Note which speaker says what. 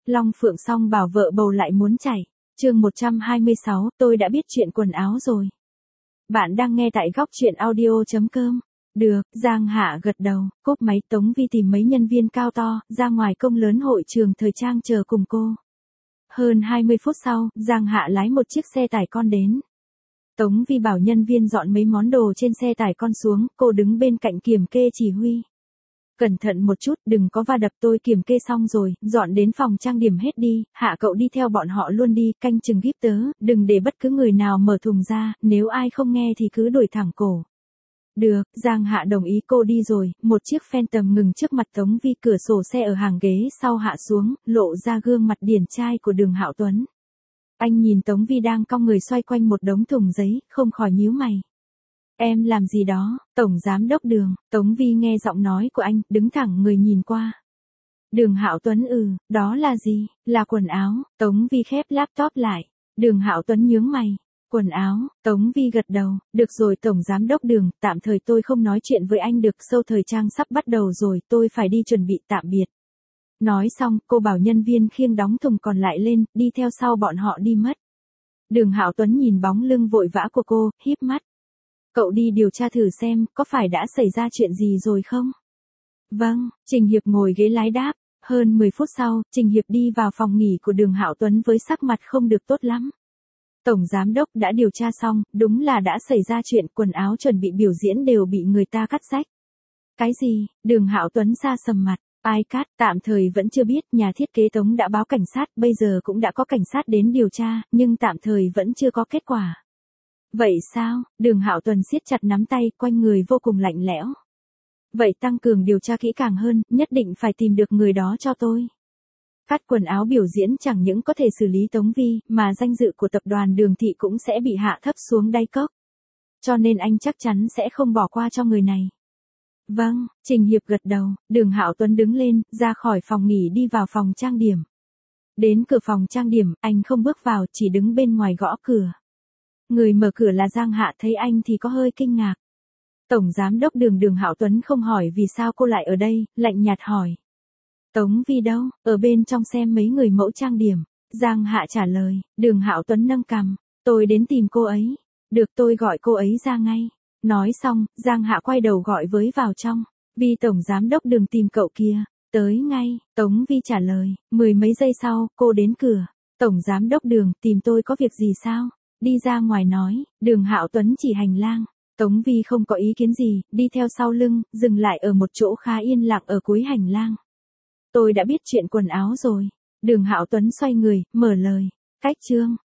Speaker 1: Long Phượng Song bảo vợ bầu lại muốn chảy. Chương 126, tôi đã biết chuyện quần áo rồi. Bạn đang nghe tại góc chuyện audio.com. Được, Giang Hạ gật đầu, cúp máy. Tống Vi tìm mấy nhân viên cao to, ra ngoài công lớn hội trường thời trang chờ cùng cô. Hơn 20 phút sau, Giang Hạ lái một chiếc xe tải con đến. Tống Vi bảo nhân viên dọn mấy món đồ trên xe tải con xuống, cô đứng bên cạnh kiểm kê chỉ huy. Cẩn thận một chút, đừng có va đập. Tôi kiểm kê xong rồi, dọn đến phòng trang điểm hết đi, Hạ cậu đi theo bọn họ luôn đi, canh chừng VIP tớ, đừng để bất cứ người nào mở thùng ra, nếu ai không nghe thì cứ đuổi thẳng cổ. Được, Giang Hạ đồng ý. Cô đi rồi, một chiếc Phantom ngừng trước mặt Tống Vi, cửa sổ xe ở hàng ghế sau hạ xuống, lộ ra gương mặt điển trai của Đường Hạo Tuấn. Anh nhìn Tống Vi đang cong người xoay quanh một đống thùng giấy, không khỏi nhíu mày. Em làm gì đó? Tổng giám đốc Đường. Tống Vi nghe giọng nói của anh, đứng thẳng người nhìn qua. Đường Hạo Tuấn. Đó là gì? Là quần áo. Tống Vi khép laptop lại. Đường Hạo Tuấn nhướng mày. Quần áo. Tống Vi gật đầu. Được rồi Tổng giám đốc Đường, tạm thời tôi không nói chuyện với anh được, show thời trang sắp bắt đầu rồi, tôi phải đi chuẩn bị, tạm biệt. Nói xong, cô bảo nhân viên khiêng đóng thùng còn lại lên, đi theo sau bọn họ đi mất. Đường Hạo Tuấn nhìn bóng lưng vội vã của cô, híp mắt. Cậu đi điều tra thử xem, có phải đã xảy ra chuyện gì rồi không? Vâng, Trình Hiệp ngồi ghế lái đáp. Hơn 10 phút sau, Trình Hiệp đi vào phòng nghỉ của Đường Hạo Tuấn với sắc mặt không được tốt lắm. Tổng giám đốc đã điều tra xong, đúng là đã xảy ra chuyện, quần áo chuẩn bị biểu diễn đều bị người ta cắt rách. Cái gì? Đường Hạo Tuấn sa sầm mặt. Ai cắt? Tạm thời vẫn chưa biết, nhà thiết kế Tống đã báo cảnh sát, bây giờ cũng đã có cảnh sát đến điều tra, nhưng tạm thời vẫn chưa có kết quả. Vậy sao? Đường Hạo Tuấn siết chặt nắm tay, quanh người vô cùng lạnh lẽo. Vậy tăng cường điều tra kỹ càng hơn, nhất định phải tìm được người đó cho tôi. Cắt quần áo biểu diễn chẳng những có thể xử lý Tống Vi, mà danh dự của tập đoàn Đường Thị cũng sẽ bị hạ thấp xuống đáy cốc. Cho nên anh chắc chắn sẽ không bỏ qua cho người này. Vâng, Trình Hiệp gật đầu. Đường Hạo Tuấn đứng lên, ra khỏi phòng nghỉ đi vào phòng trang điểm. Đến cửa phòng trang điểm, anh không bước vào, chỉ đứng bên ngoài gõ cửa. Người mở cửa là Giang Hạ, thấy anh thì có hơi kinh ngạc. Tổng giám đốc Đường. Đường Hạo Tuấn không hỏi vì sao cô lại ở đây, lạnh nhạt hỏi. Tống Vi đâu? Ở bên trong xem mấy người mẫu trang điểm. Giang Hạ trả lời. Đường Hạo Tuấn nâng cằm. Tôi đến tìm cô ấy. Được, tôi gọi cô ấy ra ngay. Nói xong, Giang Hạ quay đầu gọi với vào trong. Vi tổng giám đốc Đường tìm cậu kia. Tới ngay, Tống Vi trả lời. 10 mấy giây sau, cô đến cửa. Tổng giám đốc Đường, tìm tôi có việc gì sao? Đi ra ngoài nói. Đường Hạo Tuấn chỉ hành lang. Tống Vi không có ý kiến gì, đi theo sau lưng, dừng lại ở một chỗ khá yên lặng ở cuối hành lang. Tôi đã biết chuyện quần áo rồi. Đường Hạo Tuấn xoay người, mở lời. Cách chương.